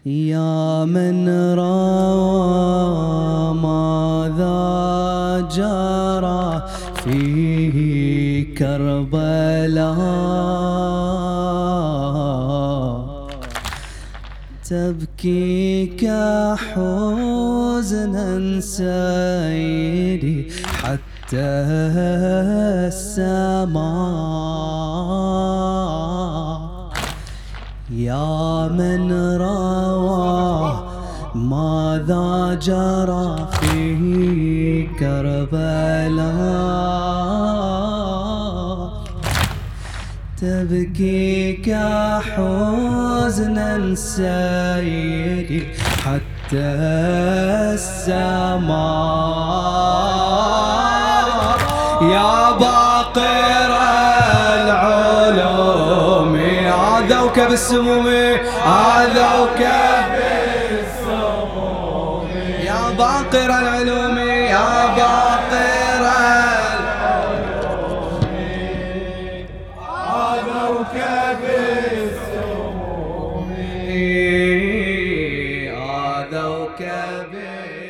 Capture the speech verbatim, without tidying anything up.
يا من روى ماذا جرى في كربلاء، تبكيك حزنا سيدي حتى السماء. يا من روى ماذا جرى في كربلاء، تبكيك حزنا سيدي حتى السماء. يا باقر العلوم عاذوك بالسموم، عاذوك بالسموم. يا باقر العلوم، يا باقر العلوم، عاذوك بالسموم، عاذوك بالسموم.